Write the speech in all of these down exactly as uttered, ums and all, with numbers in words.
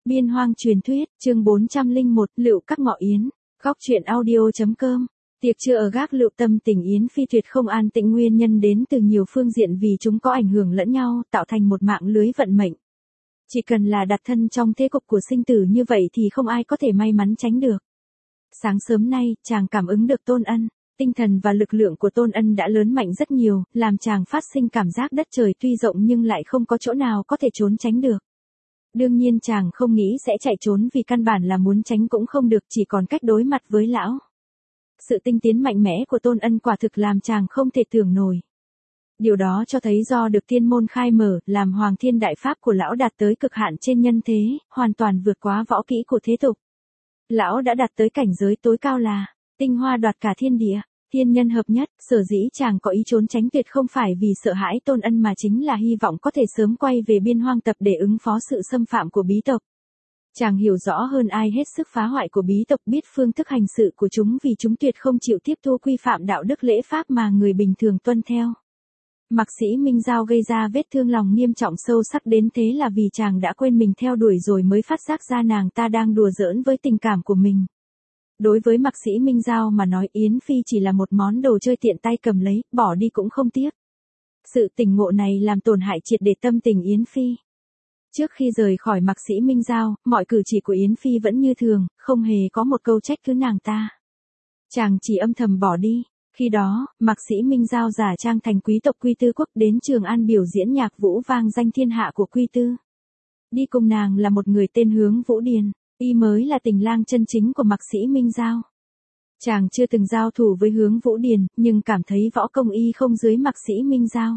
Biên Hoang truyền thuyết, chương bốn trăm lẻ một, Lựu Các Ngọ Yến. Góc truyện audio.com. Tiệc trưa ở gác Lựu Tâm tỉnh Yến Phi tuyệt không an tĩnh, nguyên nhân đến từ nhiều phương diện vì chúng có ảnh hưởng lẫn nhau, tạo thành một mạng lưới vận mệnh. Chỉ cần là đặt thân trong thế cục của sinh tử như vậy thì không ai có thể may mắn tránh được. Sáng sớm nay, chàng cảm ứng được Tôn Ân. Tinh thần và lực lượng của Tôn Ân đã lớn mạnh rất nhiều, làm chàng phát sinh cảm giác đất trời tuy rộng nhưng lại không có chỗ nào có thể trốn tránh được. Đương nhiên chàng không nghĩ sẽ chạy trốn vì căn bản là muốn tránh cũng không được, chỉ còn cách đối mặt với lão. Sự tinh tiến mạnh mẽ của Tôn Ân quả thực làm chàng không thể tưởng nổi. Điều đó cho thấy do được thiên môn khai mở, làm Hoàng Thiên Đại Pháp của lão đạt tới cực hạn trên nhân thế, hoàn toàn vượt quá võ kỹ của thế tục. Lão đã đạt tới cảnh giới tối cao là tinh hoa đoạt cả thiên địa, thiên nhân hợp nhất. Sở dĩ chàng có ý trốn tránh tuyệt không phải vì sợ hãi Tôn Ân mà chính là hy vọng có thể sớm quay về Biên Hoang tập để ứng phó sự xâm phạm của bí tộc. Chàng hiểu rõ hơn ai hết sức phá hoại của bí tộc, biết phương thức hành sự của chúng vì chúng tuyệt không chịu tiếp thu quy phạm đạo đức lễ pháp mà người bình thường tuân theo. Mạc Sĩ Minh Giao gây ra vết thương lòng nghiêm trọng sâu sắc đến thế là vì chàng đã quên mình theo đuổi rồi mới phát giác ra nàng ta đang đùa giỡn với tình cảm của mình. Đối với Mạc Sĩ Minh Giao mà nói, Yến Phi chỉ là một món đồ chơi tiện tay cầm lấy, bỏ đi cũng không tiếc. Sự tỉnh ngộ này làm tổn hại triệt để tâm tình Yến Phi. Trước khi rời khỏi Mạc Sĩ Minh Giao, mọi cử chỉ của Yến Phi vẫn như thường, không hề có một câu trách cứ nàng ta. Chàng chỉ âm thầm bỏ đi. Khi đó, Mạc Sĩ Minh Giao giả trang thành quý tộc Quy Tư Quốc đến Trường An biểu diễn nhạc vũ vang danh thiên hạ của Quy Tư. Đi cùng nàng là một người tên Hướng Vũ Điền, y mới là tình lang chân chính của Mạc Sĩ Minh Giao. Chàng chưa từng giao thủ với Hướng Vũ Điền, nhưng cảm thấy võ công y không dưới Mạc Sĩ Minh Giao.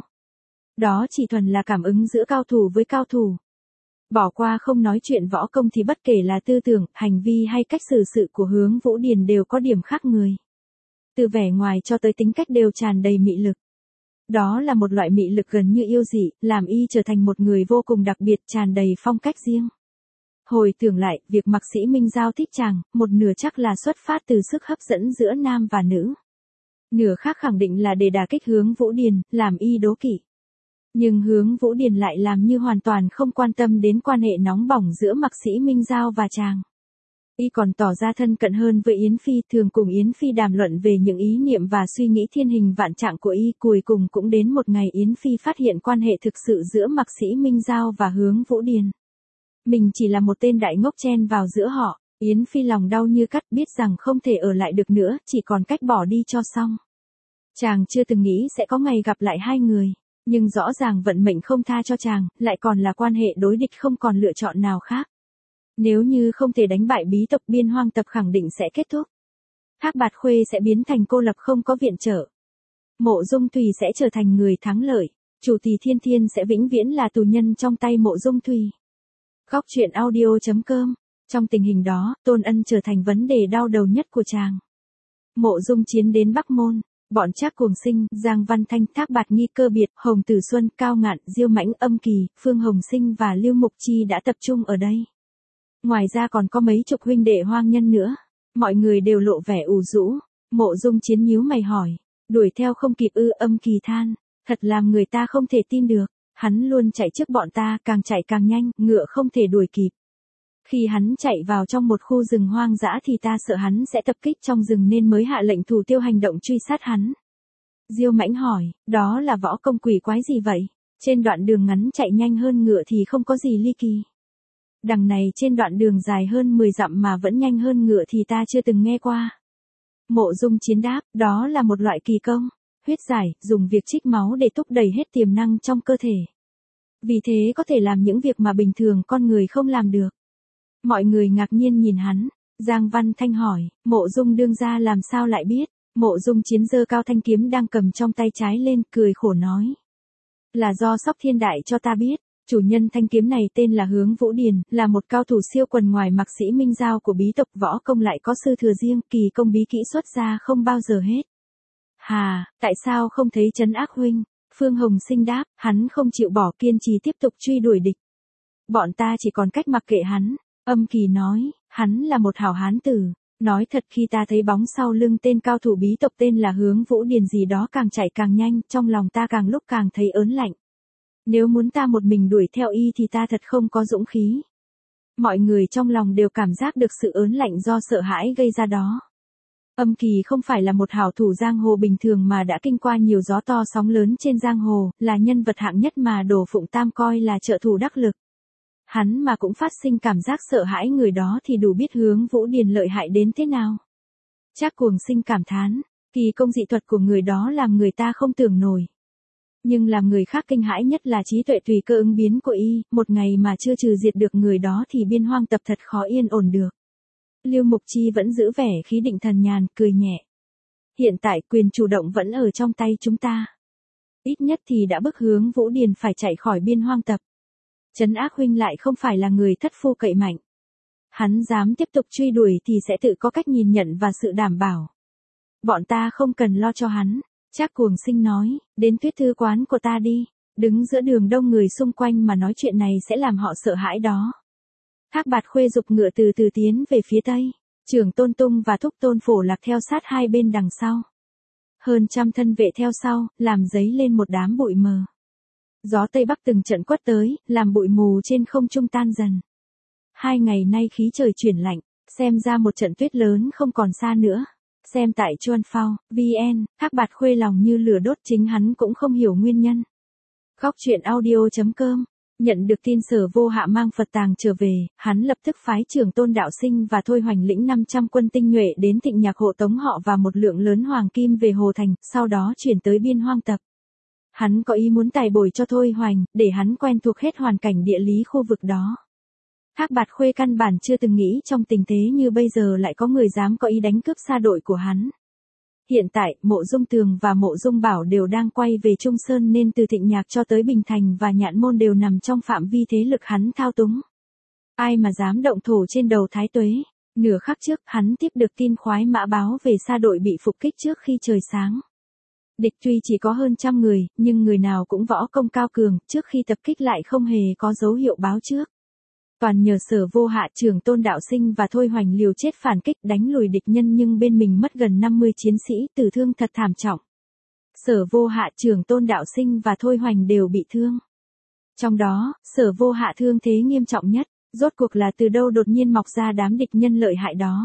Đó chỉ thuần là cảm ứng giữa cao thủ với cao thủ. Bỏ qua không nói chuyện võ công thì bất kể là tư tưởng, hành vi hay cách xử sự của Hướng Vũ Điền đều có điểm khác người. Từ vẻ ngoài cho tới tính cách đều tràn đầy mị lực. Đó là một loại mị lực gần như yêu dị, làm y trở thành một người vô cùng đặc biệt, tràn đầy phong cách riêng. Hồi tưởng lại, việc Mạc Sĩ Minh Giao thích chàng, một nửa chắc là xuất phát từ sức hấp dẫn giữa nam và nữ. Nửa khác khẳng định là để đả kích Hướng Vũ Điền, làm y đố kỵ. Nhưng Hướng Vũ Điền lại làm như hoàn toàn không quan tâm đến quan hệ nóng bỏng giữa Mạc Sĩ Minh Giao và chàng. Y còn tỏ ra thân cận hơn với Yến Phi, thường cùng Yến Phi đàm luận về những ý niệm và suy nghĩ thiên hình vạn trạng của y. Cuối cùng cũng đến một ngày Yến Phi phát hiện quan hệ thực sự giữa Mạc Sĩ Minh Giao và Hướng Vũ Điền. Mình chỉ là một tên đại ngốc chen vào giữa họ. Yến Phi lòng đau như cắt, biết rằng không thể ở lại được nữa, chỉ còn cách bỏ đi cho xong. Chàng chưa từng nghĩ sẽ có ngày gặp lại hai người, nhưng rõ ràng vận mệnh không tha cho chàng, lại còn là quan hệ đối địch, không còn lựa chọn nào khác. Nếu như không thể đánh bại bí tộc, Biên Hoang tập khẳng định sẽ kết thúc. Thác Bạt Khuê sẽ biến thành cô lập không có viện trợ. Mộ Dung Thùy sẽ trở thành người thắng lợi. Chủ Tỳ Thiên Thiên sẽ vĩnh viễn là tù nhân trong tay Mộ Dung Thùy. Góc truyện audio.com. Trong tình hình đó, Tôn Ân trở thành vấn đề đau đầu nhất của chàng. Mộ Dung Chiến đến Bắc Môn. Bọn Trác Cuồng Sinh, Giang Văn Thanh, Thác Bạt Nghi, Cơ Biệt, Hồng Tử Xuân, Cao Ngạn, Diêu Mãnh, Âm Kỳ, Phương Hồng Sinh và Lưu Mục Chi đã tập trung ở đây. Ngoài ra còn có mấy chục huynh đệ hoang nhân nữa. Mọi người đều lộ vẻ ủ rũ. Mộ Dung Chiến nhíu mày hỏi. Đuổi theo không kịp ư? Âm Kỳ than. Thật làm người ta không thể tin được. Hắn luôn chạy trước bọn ta, càng chạy càng nhanh, ngựa không thể đuổi kịp. Khi hắn chạy vào trong một khu rừng hoang dã thì ta sợ hắn sẽ tập kích trong rừng nên mới hạ lệnh thủ tiêu hành động truy sát hắn. Diêu Mãnh hỏi. Đó là võ công quỷ quái gì vậy? Trên đoạn đường ngắn chạy nhanh hơn ngựa thì không có gì ly kỳ. Đằng này trên đoạn đường dài hơn mười dặm mà vẫn nhanh hơn ngựa thì ta chưa từng nghe qua. Mộ Dung Chiến đáp, đó là một loại kỳ công, huyết giải, dùng việc trích máu để thúc đẩy hết tiềm năng trong cơ thể. Vì thế có thể làm những việc mà bình thường con người không làm được. Mọi người ngạc nhiên nhìn hắn. Giang Văn Thanh hỏi, Mộ Dung đương gia làm sao lại biết? Mộ Dung Chiến giơ cao thanh kiếm đang cầm trong tay trái lên, cười khổ nói. Là do Sóc Thiên Đại cho ta biết. Chủ nhân thanh kiếm này tên là Hướng Vũ Điền, là một cao thủ siêu quần ngoài Mạc Sĩ Minh Giao của bí tộc, võ công lại có sư thừa riêng, kỳ công bí kỹ xuất ra không bao giờ hết. Hà, tại sao không thấy trấn ác huynh? Phương Hồng Sinh đáp, hắn không chịu bỏ, kiên trì tiếp tục truy đuổi địch. Bọn ta chỉ còn cách mặc kệ hắn. Âm Kỳ nói, hắn là một hảo hán tử. Nói thật, khi ta thấy bóng sau lưng tên cao thủ bí tộc tên là Hướng Vũ Điền gì đó càng chạy càng nhanh, trong lòng ta càng lúc càng thấy ớn lạnh. Nếu muốn ta một mình đuổi theo y thì ta thật không có dũng khí. Mọi người trong lòng đều cảm giác được sự ớn lạnh do sợ hãi gây ra đó. Âm Kỳ không phải là một hảo thủ giang hồ bình thường mà đã kinh qua nhiều gió to sóng lớn trên giang hồ, là nhân vật hạng nhất mà Đồ Phụng Tam coi là trợ thủ đắc lực. Hắn mà cũng phát sinh cảm giác sợ hãi người đó thì đủ biết Hướng Vũ Điền lợi hại đến thế nào. Trác Cuồng Sinh cảm thán, kỳ công dị thuật của người đó làm người ta không tưởng nổi. Nhưng làm người khác kinh hãi nhất là trí tuệ tùy cơ ứng biến của y, một ngày mà chưa trừ diệt được người đó thì biên hoang tập thật khó yên ổn được. Lưu Mục Chi vẫn giữ vẻ khí định thần nhàn, cười nhẹ. Hiện tại quyền chủ động vẫn ở trong tay chúng ta. Ít nhất thì đã bức Hướng Vũ Điền phải chạy khỏi biên hoang tập. Trấn Ác huynh lại không phải là người thất phu cậy mạnh. Hắn dám tiếp tục truy đuổi thì sẽ tự có cách nhìn nhận và sự đảm bảo. Bọn ta không cần lo cho hắn. Trác Cuồng Sinh nói, đến Tuyết Thư quán của ta đi. Đứng giữa đường đông người xung quanh mà nói chuyện này sẽ làm họ sợ hãi đó. Thác Bạt Khuê giục ngựa từ từ tiến về phía tây. Trưởng Tôn Tung và Thúc Tôn Phổ Lạc theo sát hai bên đằng sau. Hơn trăm thân vệ theo sau, làm dấy lên một đám bụi mờ. Gió Tây Bắc từng trận quất tới, làm bụi mù trên không trung tan dần. Hai ngày nay khí trời chuyển lạnh, xem ra một trận tuyết lớn không còn xa nữa. Xem tại Chuan Phao, vê en, Thác Bạt Khuê lòng như lửa đốt, chính hắn cũng không hiểu nguyên nhân. Góc truyện audio chấm com. Nhận được tin Sở Vô Hạ mang Phật tàng trở về, hắn lập tức phái Trưởng Tôn Đạo Sinh và Thôi Hoành lĩnh năm trăm quân tinh nhuệ đến Thịnh Nhạc hộ tống họ và một lượng lớn hoàng kim về Hồ Thành, sau đó chuyển tới biên hoang tập. Hắn có ý muốn tài bồi cho Thôi Hoành, để hắn quen thuộc hết hoàn cảnh địa lý khu vực đó. Thác Bạt Khuê căn bản chưa từng nghĩ trong tình thế như bây giờ lại có người dám có ý đánh cướp sa đội của hắn. Hiện tại, Mộ Dung Tường và Mộ Dung Bảo đều đang quay về Trung Sơn nên từ Thịnh Nhạc cho tới Bình Thành và Nhạn Môn đều nằm trong phạm vi thế lực hắn thao túng. Ai mà dám động thổ trên đầu Thái Tuế. Nửa khắc trước, hắn tiếp được tin khoái mã báo về sa đội bị phục kích trước khi trời sáng. Địch tuy chỉ có hơn trăm người, nhưng người nào cũng võ công cao cường, trước khi tập kích lại không hề có dấu hiệu báo trước. Toàn nhờ Sở Vô Hạ, Trưởng Tôn Đạo Sinh và Thôi Hoành liều chết phản kích đánh lùi địch nhân, nhưng bên mình mất gần năm mươi chiến sĩ, tử thương thật thảm trọng. Sở Vô Hạ, Trưởng Tôn Đạo Sinh và Thôi Hoành đều bị thương. Trong đó, Sở Vô Hạ thương thế nghiêm trọng nhất, rốt cuộc là từ đâu đột nhiên mọc ra đám địch nhân lợi hại đó.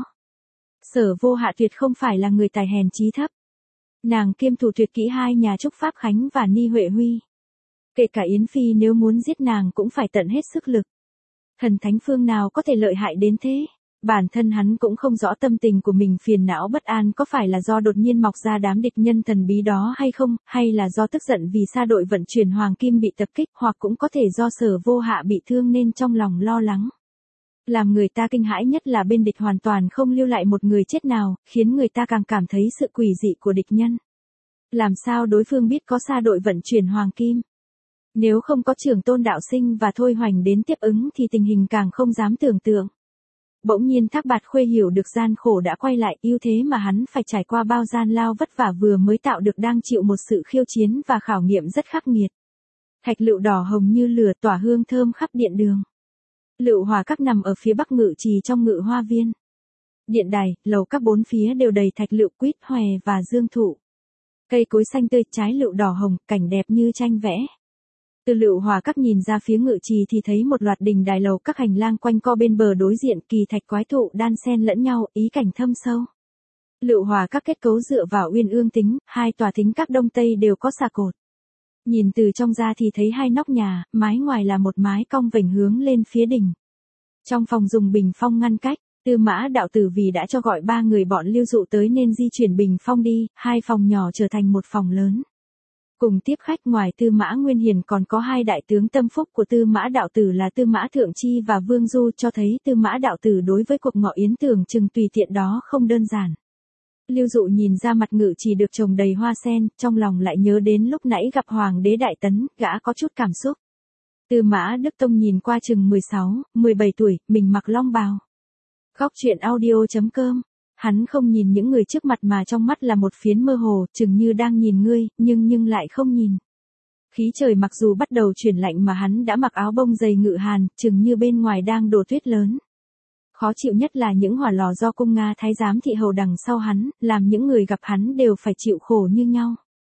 Sở Vô Hạ tuyệt không phải là người tài hèn chí thấp. Nàng kiêm thủ tuyệt kỹ hai nhà Trúc Pháp Khánh và Ni Huệ Huy. Kể cả Yến Phi nếu muốn giết nàng cũng phải tận hết sức lực. Thần thánh phương nào có thể lợi hại đến thế? Bản thân hắn cũng không rõ tâm tình của mình phiền não bất an có phải là do đột nhiên mọc ra đám địch nhân thần bí đó hay không, hay là do tức giận vì sa đội vận chuyển hoàng kim bị tập kích, hoặc cũng có thể do Sở Vô Hạ bị thương nên trong lòng lo lắng. Làm người ta kinh hãi nhất là bên địch hoàn toàn không lưu lại một người chết nào, khiến người ta càng cảm thấy sự quỷ dị của địch nhân. Làm sao đối phương biết có sa đội vận chuyển hoàng kim? Nếu không có Trưởng Tôn Đạo Sinh và Thôi Hoành đến tiếp ứng thì tình hình càng không dám tưởng tượng. Bỗng nhiên Thác Bạt Khuê hiểu được gian khổ đã quay lại, ưu thế mà hắn phải trải qua bao gian lao vất vả vừa mới tạo được đang chịu một sự khiêu chiến và khảo nghiệm rất khắc nghiệt. Thạch lựu đỏ hồng như lửa tỏa hương thơm khắp điện đường. Lựu hòa các nằm ở phía bắc ngự trì trong ngự hoa viên. Điện đài, lầu các bốn phía đều đầy thạch lựu, quýt, hòe và dương thụ. Cây cối xanh tươi, trái lựu đỏ hồng, cảnh đẹp như tranh vẽ. Từ lựu hòa các nhìn ra phía ngự trì thì thấy một loạt đình đài lầu các hành lang quanh co bên bờ đối diện, kỳ thạch quái thụ đan xen lẫn nhau, ý cảnh thâm sâu. Lựu hòa các kết cấu dựa vào uyên ương tính, hai tòa thính các đông tây đều có xà cột. Nhìn từ trong ra thì thấy hai nóc nhà, mái ngoài là một mái cong vểnh hướng lên phía đỉnh. Trong phòng dùng bình phong ngăn cách, Tư Mã đạo tử vì đã cho gọi ba người bọn Lưu Dụ tới nên di chuyển bình phong đi, hai phòng nhỏ trở thành một phòng lớn. Cùng tiếp khách ngoài Tư Mã Nguyên Hiền còn có hai đại tướng tâm phúc của Tư Mã đạo tử là Tư Mã Thượng Chi và Vương Du, cho thấy Tư Mã đạo tử đối với cuộc ngọ yến tưởng chừng tùy tiện đó không đơn giản. Lưu Dụ nhìn ra mặt ngự trì được trồng đầy hoa sen, trong lòng lại nhớ đến lúc nãy gặp Hoàng đế Đại Tấn, gã có chút cảm xúc. Tư Mã Đức Tông nhìn qua chừng mười sáu, mười bảy tuổi, mình mặc long bào. Góc truyện audio chấm com. Hắn không nhìn những người trước mặt mà trong mắt là một phiến mơ hồ, chừng như đang nhìn ngươi, nhưng nhưng lại không nhìn. Khí trời mặc dù bắt đầu chuyển lạnh mà hắn đã mặc áo bông dày ngự hàn, chừng như bên ngoài đang đổ tuyết lớn. Khó chịu nhất là những hỏa lò do cung Nga thái giám thị hầu đằng sau hắn, làm những người gặp hắn đều phải chịu khổ như nhau.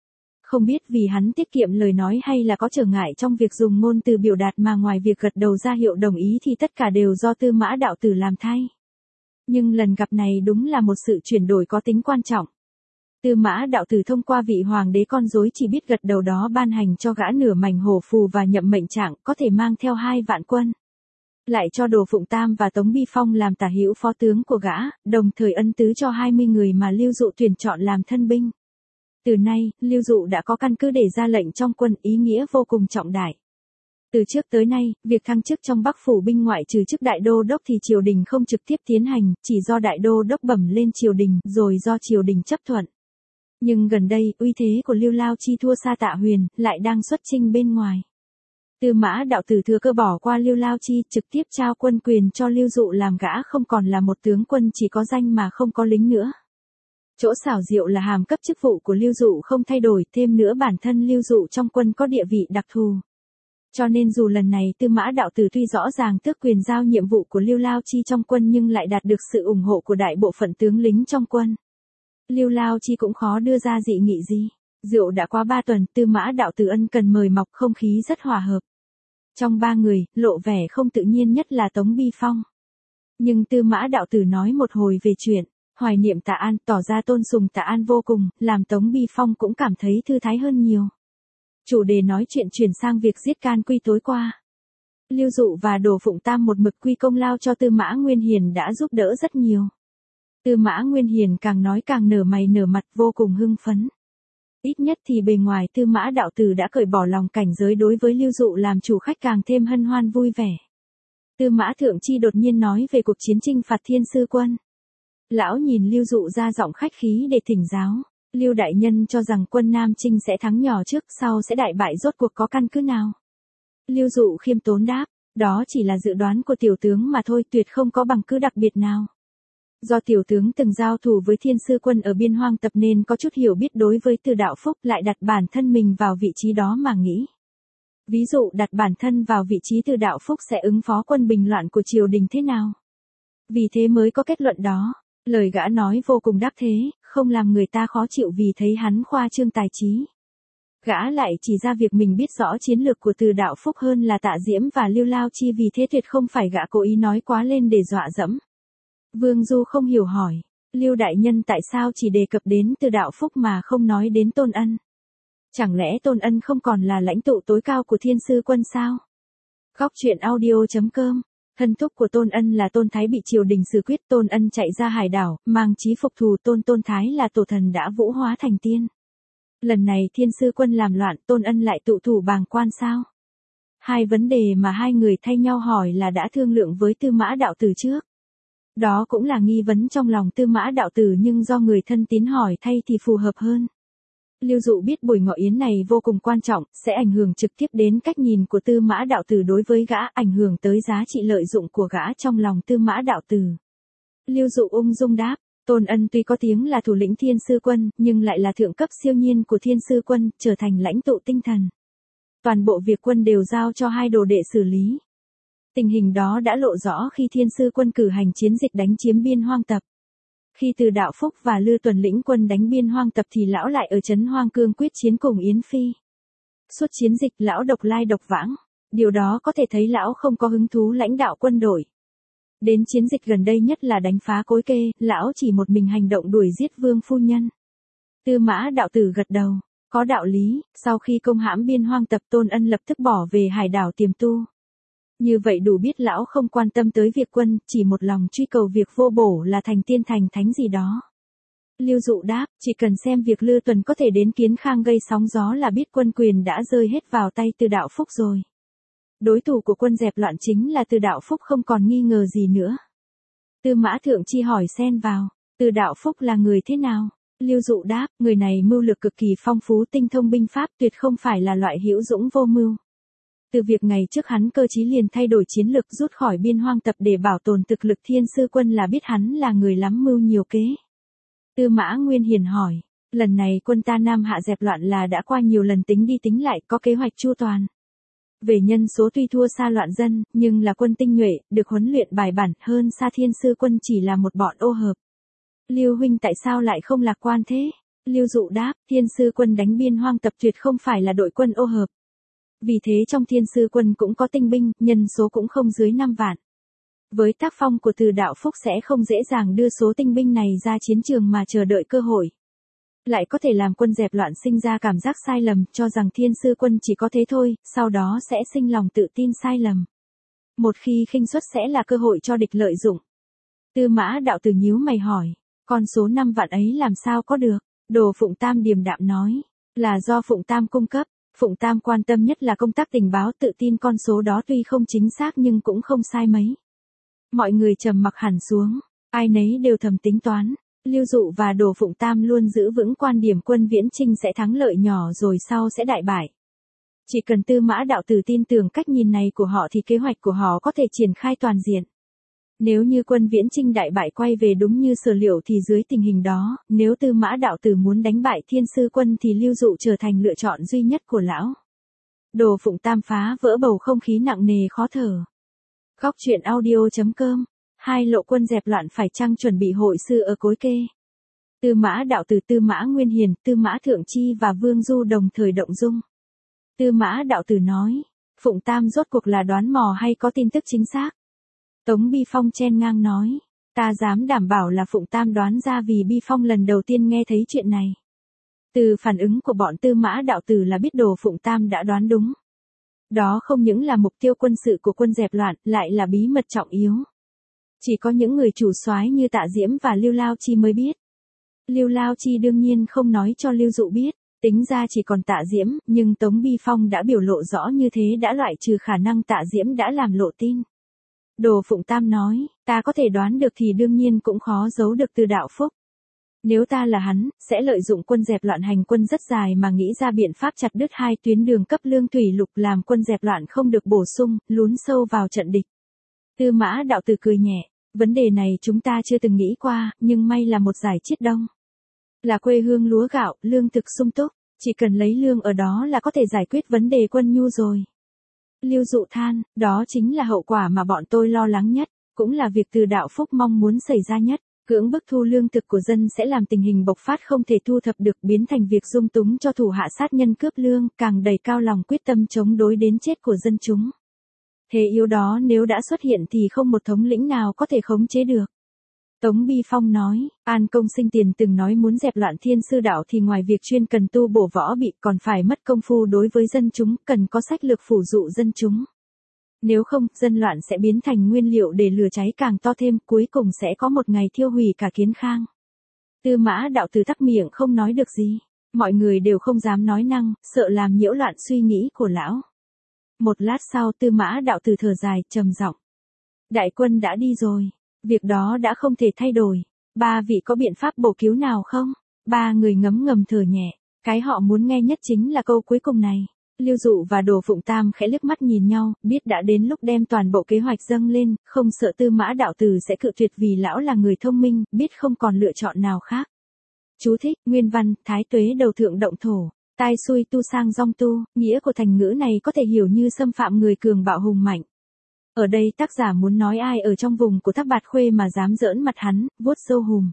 Không biết vì hắn tiết kiệm lời nói hay là có trở ngại trong việc dùng ngôn từ biểu đạt mà ngoài việc gật đầu ra hiệu đồng ý thì tất cả đều do Tư Mã đạo tử làm thay. Nhưng lần gặp này đúng là một sự chuyển đổi có tính quan trọng. Tư Mã đạo tử thông qua vị hoàng đế con rối chỉ biết gật đầu đó ban hành cho gã nửa mảnh hổ phù và nhậm mệnh trạng có thể mang theo hai vạn quân. Lại cho Đồ Phụng Tam và Tống Bi Phong làm tả hữu phó tướng của gã, đồng thời ân tứ cho hai mươi người mà Lưu Dụ tuyển chọn làm thân binh. Từ nay, Lưu Dụ đã có căn cứ để ra lệnh trong quân, ý nghĩa vô cùng trọng đại. Từ trước tới nay, việc thăng chức trong Bắc phủ binh ngoại trừ chức đại đô đốc thì triều đình không trực tiếp tiến hành, chỉ do đại đô đốc bẩm lên triều đình, rồi do triều đình chấp thuận. Nhưng gần đây, uy thế của Lưu Lao Chi thua xa Tạ Huyền, lại đang xuất chinh bên ngoài. Tư Mã đạo tử thừa cơ bỏ qua Lưu Lao Chi, trực tiếp trao quân quyền cho Lưu Dụ làm gã không còn là một tướng quân chỉ có danh mà không có lính nữa. Chỗ xảo diệu là hàm cấp chức vụ của Lưu Dụ không thay đổi, thêm nữa bản thân Lưu Dụ trong quân có địa vị đặc thù. Cho nên dù lần này Tư Mã đạo tử tuy rõ ràng tước quyền giao nhiệm vụ của Lưu Lao Chi trong quân nhưng lại đạt được sự ủng hộ của đại bộ phận tướng lính trong quân. Lưu Lao Chi cũng khó đưa ra dị nghị gì. Rượu đã qua ba tuần, Tư Mã đạo tử ân cần mời mọc, không khí rất hòa hợp. Trong ba người, lộ vẻ không tự nhiên nhất là Tống Bi Phong. Nhưng Tư Mã đạo tử nói một hồi về chuyện hoài niệm Tạ An, tỏ ra tôn sùng Tạ An vô cùng, làm Tống Bi Phong cũng cảm thấy thư thái hơn nhiều. Chủ đề nói chuyện chuyển sang việc giết can quy tối qua. Lưu Dụ và Đồ Phụng Tam một mực quy công lao cho Tư Mã Nguyên Hiền đã giúp đỡ rất nhiều. Tư Mã Nguyên Hiền càng nói càng nở mày nở mặt, vô cùng hưng phấn. Ít nhất thì bề ngoài Tư Mã đạo tử đã cởi bỏ lòng cảnh giới đối với Lưu Dụ làm chủ khách càng thêm hân hoan vui vẻ. Tư Mã Thượng Chi đột nhiên nói về cuộc chiến chinh phạt Thiên Sư quân. Lão nhìn Lưu Dụ ra giọng khách khí để thỉnh giáo. Lưu đại nhân cho rằng quân Nam Chinh sẽ thắng nhỏ trước, sau sẽ đại bại, rốt cuộc có căn cứ nào? Lưu Dụ khiêm tốn đáp, đó chỉ là dự đoán của tiểu tướng mà thôi, tuyệt không có bằng cứ đặc biệt nào. Do tiểu tướng từng giao thủ với Thiên Sư quân ở biên hoang tập nên có chút hiểu biết đối với Từ Đạo Phúc, lại đặt bản thân mình vào vị trí đó mà nghĩ. Ví dụ đặt bản thân vào vị trí Từ Đạo Phúc sẽ ứng phó quân bình loạn của triều đình thế nào? Vì thế mới có kết luận đó. Lời gã nói vô cùng đắc thế, không làm người ta khó chịu vì thấy hắn khoa trương tài trí. Gã lại chỉ ra việc mình biết rõ chiến lược của Từ Đạo Phúc hơn là Tạ Diễm và Lưu Lao Chi, vì thế tuyệt không phải gã cố ý nói quá lên để dọa dẫm. Vương Du không hiểu hỏi, Lưu đại nhân tại sao chỉ đề cập đến Từ Đạo Phúc mà không nói đến Tôn Ân? Chẳng lẽ Tôn Ân không còn là lãnh tụ tối cao của Thiên Sư quân sao? Góc truyện audio chấm com. Thân thúc của Tôn Ân là Tôn Thái bị triều đình xử quyết, Tôn Ân chạy ra hải đảo, mang chí phục thù Tôn Tôn Thái là tổ thần đã vũ hóa thành tiên. Lần này Thiên Sư quân làm loạn, Tôn Ân lại tụ thủ bàng quan sao? Hai vấn đề mà hai người thay nhau hỏi là đã thương lượng với Tư Mã đạo tử trước. Đó cũng là nghi vấn trong lòng Tư Mã đạo tử, nhưng do người thân tín hỏi thay thì phù hợp hơn. Lưu Dụ biết buổi ngọ yến này vô cùng quan trọng, sẽ ảnh hưởng trực tiếp đến cách nhìn của Tư Mã đạo tử đối với gã, ảnh hưởng tới giá trị lợi dụng của gã trong lòng Tư Mã đạo tử. Lưu Dụ ung dung đáp, Tôn Ân tuy có tiếng là thủ lĩnh Thiên Sư quân, nhưng lại là thượng cấp siêu nhiên của Thiên Sư quân, trở thành lãnh tụ tinh thần. Toàn bộ việc quân đều giao cho hai đồ đệ xử lý. Tình hình đó đã lộ rõ khi Thiên Sư quân cử hành chiến dịch đánh chiếm biên hoang tập. Khi Từ Đạo Phúc và Lư Tuần lĩnh quân đánh biên hoang tập thì lão lại ở trấn Hoang Cương quyết chiến cùng Yến Phi. Suốt chiến dịch lão độc lai độc vãng, điều đó có thể thấy lão không có hứng thú lãnh đạo quân đội. Đến chiến dịch gần đây nhất là đánh phá Cối Kê, lão chỉ một mình hành động đuổi giết Vương phu nhân. Tư Mã đạo tử gật đầu, có đạo lý. Sau khi công hãm biên hoang tập, Tôn Ân lập tức bỏ về hải đảo tiềm tu. Như vậy đủ biết lão không quan tâm tới việc quân, chỉ một lòng truy cầu việc vô bổ là thành tiên thành thánh gì đó. Lưu Dụ đáp, chỉ cần xem việc Lư Tuần có thể đến Kiến Khang gây sóng gió là biết quân quyền đã rơi hết vào tay Từ Đạo Phúc rồi. Đối thủ của quân dẹp loạn chính là Từ Đạo Phúc, không còn nghi ngờ gì nữa. Tư Mã Thượng Chi hỏi xen vào, Từ Đạo Phúc là người thế nào? Lưu Dụ đáp, người này mưu lược cực kỳ phong phú, tinh thông binh pháp, tuyệt không phải là loại hữu dũng vô mưu. Từ việc ngày trước hắn cơ chí liền thay đổi chiến lược rút khỏi biên hoang tập để bảo tồn thực lực Thiên Sư quân là biết hắn là người lắm mưu nhiều kế. Tư Mã Nguyên Hiền hỏi, lần này quân ta Nam Hạ dẹp loạn là đã qua nhiều lần tính đi tính lại, có kế hoạch chu toàn. Về nhân số tuy thua xa loạn dân, nhưng là quân tinh nhuệ, được huấn luyện bài bản, hơn xa Thiên Sư quân chỉ là một bọn ô hợp. Lưu huynh tại sao lại không lạc quan thế? Lưu Dụ đáp, Thiên Sư Quân đánh biên hoang tập tuyệt không phải là đội quân ô hợp. Vì thế trong Thiên Sư Quân cũng có tinh binh, nhân số cũng không dưới năm vạn. Với tác phong của Từ Đạo Phúc sẽ không dễ dàng đưa số tinh binh này ra chiến trường mà chờ đợi cơ hội. Lại có thể làm quân dẹp loạn sinh ra cảm giác sai lầm, cho rằng Thiên Sư Quân chỉ có thế thôi, sau đó sẽ sinh lòng tự tin sai lầm. Một khi khinh suất sẽ là cơ hội cho địch lợi dụng. Tư Mã Đạo Tử nhíu mày hỏi, con số năm vạn ấy làm sao có được? Đồ Phụng Tam điềm đạm nói, là do Phụng Tam cung cấp. Phụng Tam quan tâm nhất là công tác tình báo, tự tin con số đó tuy không chính xác nhưng cũng không sai mấy. Mọi người trầm mặc hẳn xuống, ai nấy đều thầm tính toán. Lưu Dụ và Đồ Phụng Tam luôn giữ vững quan điểm quân Viễn Chinh sẽ thắng lợi nhỏ rồi sau sẽ đại bại. Chỉ cần Tư Mã Đạo Tử tin tưởng cách nhìn này của họ thì kế hoạch của họ có thể triển khai toàn diện. Nếu như quân Viễn Chinh đại bại quay về đúng như sở liệu thì dưới tình hình đó, nếu Tư Mã Đạo Tử muốn đánh bại Thiên Sư Quân thì Lưu Dụ trở thành lựa chọn duy nhất của lão. Đồ Phụng Tam phá vỡ bầu không khí nặng nề khó thở. Góc truyện audio chấm com. Hai lộ quân dẹp loạn phải chăng chuẩn bị hội sư ở Cối Kê. Tư Mã Đạo Tử, Tư Mã Nguyên Hiền, Tư Mã Thượng Chi và Vương Du đồng thời động dung. Tư Mã Đạo Tử nói, Phụng Tam rốt cuộc là đoán mò hay có tin tức chính xác? Tống Bi Phong chen ngang nói, ta dám đảm bảo là Phụng Tam đoán ra vì Bi Phong lần đầu tiên nghe thấy chuyện này. Từ phản ứng của bọn Tư Mã Đạo Tử là biết Đồ Phụng Tam đã đoán đúng. Đó không những là mục tiêu quân sự của quân dẹp loạn, lại là bí mật trọng yếu. Chỉ có những người chủ soái như Tạ Diễm và Lưu Lao Chi mới biết. Lưu Lao Chi đương nhiên không nói cho Lưu Dụ biết, tính ra chỉ còn Tạ Diễm, nhưng Tống Bi Phong đã biểu lộ rõ như thế đã loại trừ khả năng Tạ Diễm đã làm lộ tin. Đồ Phụng Tam nói, ta có thể đoán được thì đương nhiên cũng khó giấu được Từ Đạo Phúc. Nếu ta là hắn, sẽ lợi dụng quân dẹp loạn hành quân rất dài mà nghĩ ra biện pháp chặt đứt hai tuyến đường cấp lương thủy lục làm quân dẹp loạn không được bổ sung, lún sâu vào trận địch. Tư Mã Đạo Tử cười nhẹ, vấn đề này chúng ta chưa từng nghĩ qua, nhưng may là một giải Chiết Đông. Là quê hương lúa gạo, lương thực sung túc, chỉ cần lấy lương ở đó là có thể giải quyết vấn đề quân nhu rồi. Lưu Dụ than, đó chính là hậu quả mà bọn tôi lo lắng nhất, cũng là việc Từ Đạo Phúc mong muốn xảy ra nhất. Cưỡng bức thu lương thực của dân sẽ làm tình hình bộc phát không thể thu thập được, biến thành việc dung túng cho thủ hạ sát nhân cướp lương, càng đầy cao lòng quyết tâm chống đối đến chết của dân chúng. Thế yếu đó nếu đã xuất hiện thì không một thống lĩnh nào có thể khống chế được. Tống Bi Phong nói, An Công Sinh Tiền từng nói muốn dẹp loạn Thiên Sư Đạo thì ngoài việc chuyên cần tu bổ võ bị còn phải mất công phu đối với dân chúng, cần có sách lược phủ dụ dân chúng. Nếu không, dân loạn sẽ biến thành nguyên liệu để lửa cháy càng to thêm, cuối cùng sẽ có một ngày thiêu hủy cả Kiến Khang. Tư Mã Đạo Tử tắc miệng không nói được gì, mọi người đều không dám nói năng, sợ làm nhiễu loạn suy nghĩ của lão. Một lát sau Tư Mã Đạo Tử thở dài, trầm giọng. Đại quân đã đi rồi, việc đó đã không thể thay đổi, ba vị có biện pháp bổ cứu nào không? Ba người ngấm ngầm thở nhẹ, cái họ muốn nghe nhất chính là câu cuối cùng này. Lưu Dụ và Đồ Phụng Tam khẽ liếc mắt nhìn nhau, biết đã đến lúc đem toàn bộ kế hoạch dâng lên, không sợ Tư Mã Đạo Tử sẽ cự tuyệt vì lão là người thông minh, biết không còn lựa chọn nào khác. Chú thích, nguyên văn, Thái Tuế đầu thượng động thổ, tai xui tu sang dong tu, nghĩa của thành ngữ này có thể hiểu như xâm phạm người cường bạo hùng mạnh. Ở đây tác giả muốn nói ai ở trong vùng của Thác Bạt Khuê mà dám giỡn mặt hắn, vuốt râu hùm.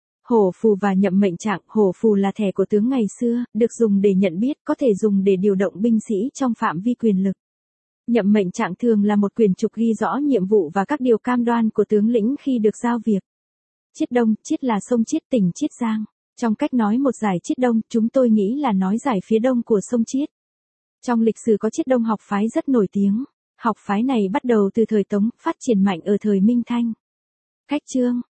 Hổ phù và nhậm mệnh trạng, hổ phù là thẻ của tướng ngày xưa, được dùng để nhận biết, có thể dùng để điều động binh sĩ trong phạm vi quyền lực. Nhậm mệnh trạng thường là một quyển trục ghi rõ nhiệm vụ và các điều cam đoan của tướng lĩnh khi được giao việc. Chiết Đông, Chiết là sông Chiết, tỉnh Chiết Giang. Trong cách nói một giải Chiết Đông, chúng tôi nghĩ là nói giải phía đông của sông Chiết. Trong lịch sử có Chiết Đông học phái rất nổi tiếng. Học phái này bắt đầu từ thời Tống, phát triển mạnh ở thời Minh Thanh. Cách chương